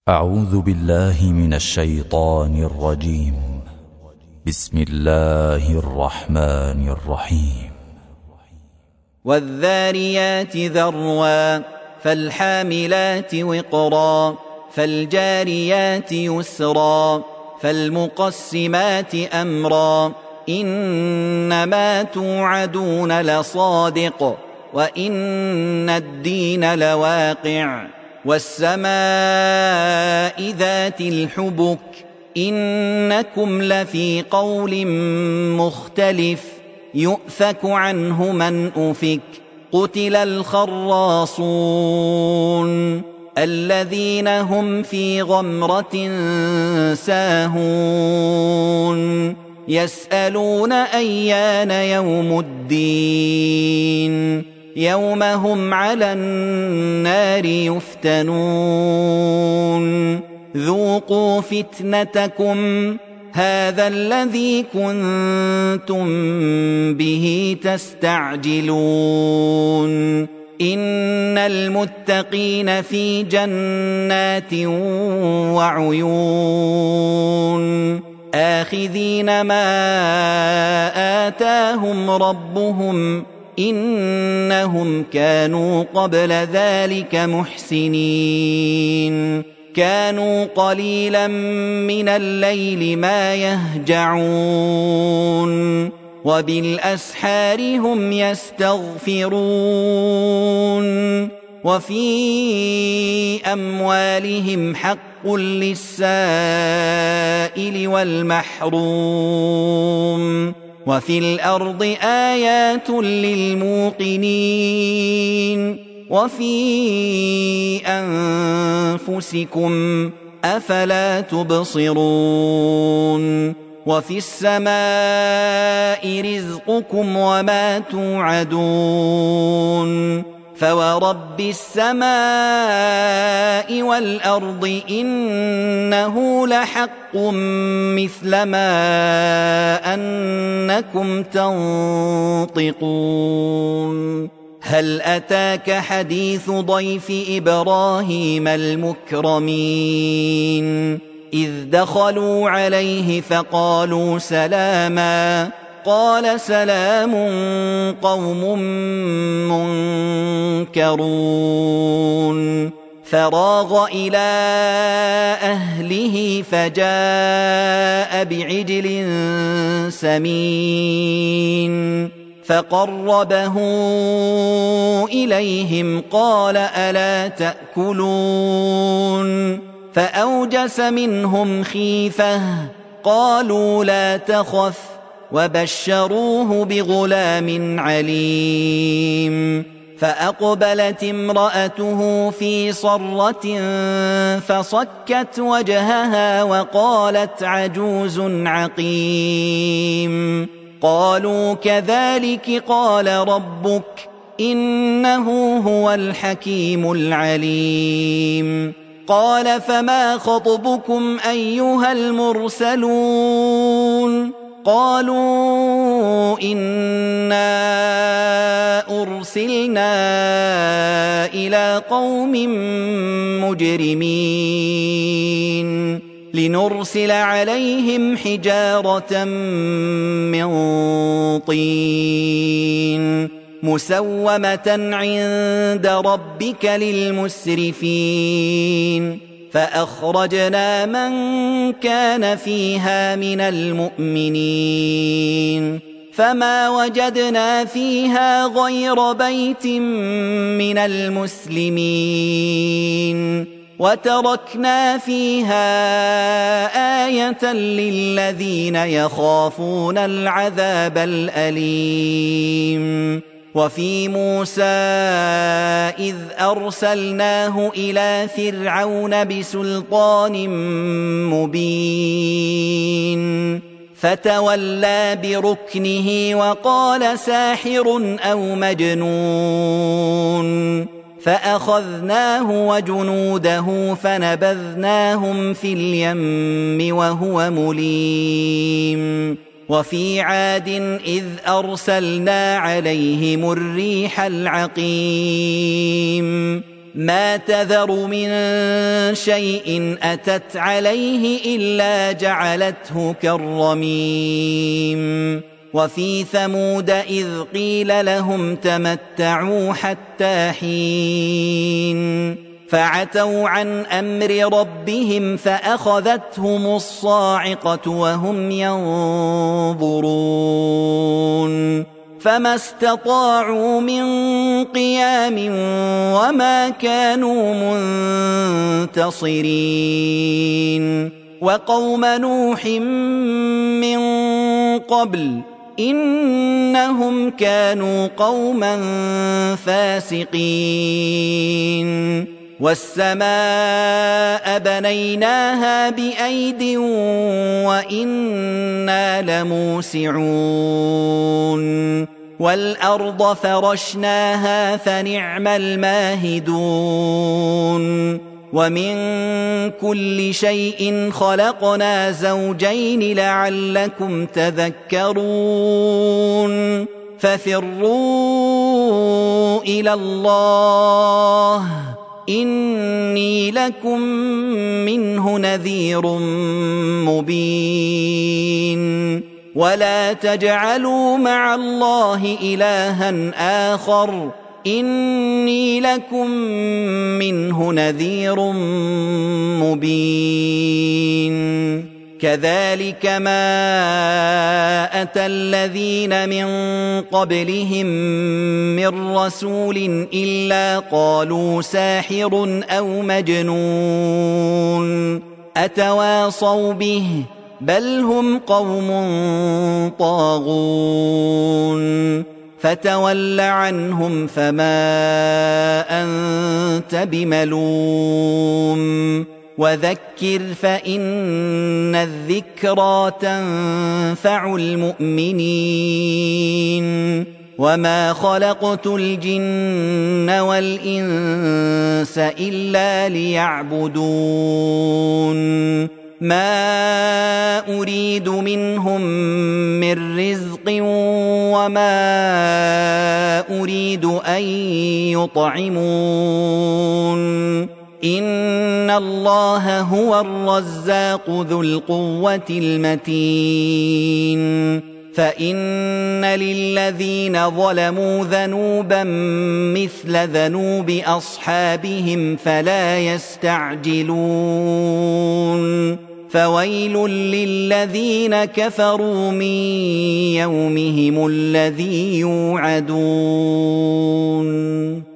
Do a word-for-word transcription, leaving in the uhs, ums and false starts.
أعوذ بالله من الشيطان الرجيم. بسم الله الرحمن الرحيم. والذاريات ذروا فالحاملات وقرا فالجاريات يسرا فالمقسمات أمرا إنما توعدون لصادق وإن الدين لواقع والسماء ذات الحبك إنكم لفي قول مختلف يؤفك عنه من أفك قتل الخراصون الذين هم في غمرة ساهون يسألون أيان يوم الدين يوم هم على النار يفتنون ذوقوا فتنتكم هذا الذي كنتم به تستعجلون إن المتقين في جنات وعيون آخذين ما آتاهم ربهم إنهم كانوا قبل ذلك محسنين كانوا قليلا من الليل ما يهجعون وبالأسحار هم يستغفرون وفي أموالهم حق للسائل والمحروم وفي الأرض آيات للموقنين وفي أنفسكم أفلا تبصرون وفي السماء رزقكم وما توعدون فورب السماء والأرض إنه لحق مثل ما أنكم تنطقون هل أتاك حديث ضيف إبراهيم المكرمين إذ دخلوا عليه فقالوا سلاما قال سلام قوم منكرون فراغ إلى أهله فجاء بعجل سمين فقربه إليهم قال ألا تأكلون فأوجس منهم خيفة قالوا لا تخف وبشروه بغلام عليم فأقبلت امرأته في صرة فصكت وجهها وقالت عجوز عقيم قالوا كذلك قال ربك إنه هو الحكيم العليم قال فما خطبكم أيها المرسلون قالوا إنا أرسلنا إلى قوم مجرمين لنرسل عليهم حجارة من طين مسومة عند ربك للمسرفين فأخرجنا من كان فيها من المؤمنين فما وجدنا فيها غير بيت من المسلمين وتركنا فيها آية للذين يخافون العذاب الأليم وفي موسى إذ أرسلناه إلى فرعون بسلطان مبين فتولى بركنه وقال ساحر أو مجنون فأخذناه وجنوده فنبذناهم في اليم وهو مليم وفي عاد إذ أرسلنا عليهم الريح العقيم ما تذر من شيء أتت عليه إلا جعلته كالرميم وفي ثمود إذ قيل لهم تمتعوا حتى حين فعتوا عن أمر ربهم فأخذتهم الصاعقة وهم ينظرون فما استطاعوا من قيام وما كانوا منتصرين وقوم نوح من قبل إنهم كانوا قوما فاسقين والسماء بنيناها بأيد وإنا لموسعون والأرض فرشناها فنعم الماهدون ومن كل شيء خلقنا زوجين لعلكم تذكرون ففروا إلى الله إني لكم منه نذير مبين ولا تجعلوا مع الله إلها آخر إني لكم منه نذير مبين كذلك ما أتى الذين من قبلهم من رسول إلا قالوا ساحر أو مجنون أتواصوا به بل هم قوم طاغون فتول عنهم فما أنت بملوم وذكر فإن الذكرى تنفع المؤمنين وما خلقت الجن والإنس إلا ليعبدون ما أريد منهم من رزق وما أريد أن يطعمون إن الله هو الرزاق ذو القوة المتين فإن للذين ظلموا ذنوبا مثل ذنوب أصحابهم فلا يستعجلون فويل للذين كفروا من يومهم الذي يوعدون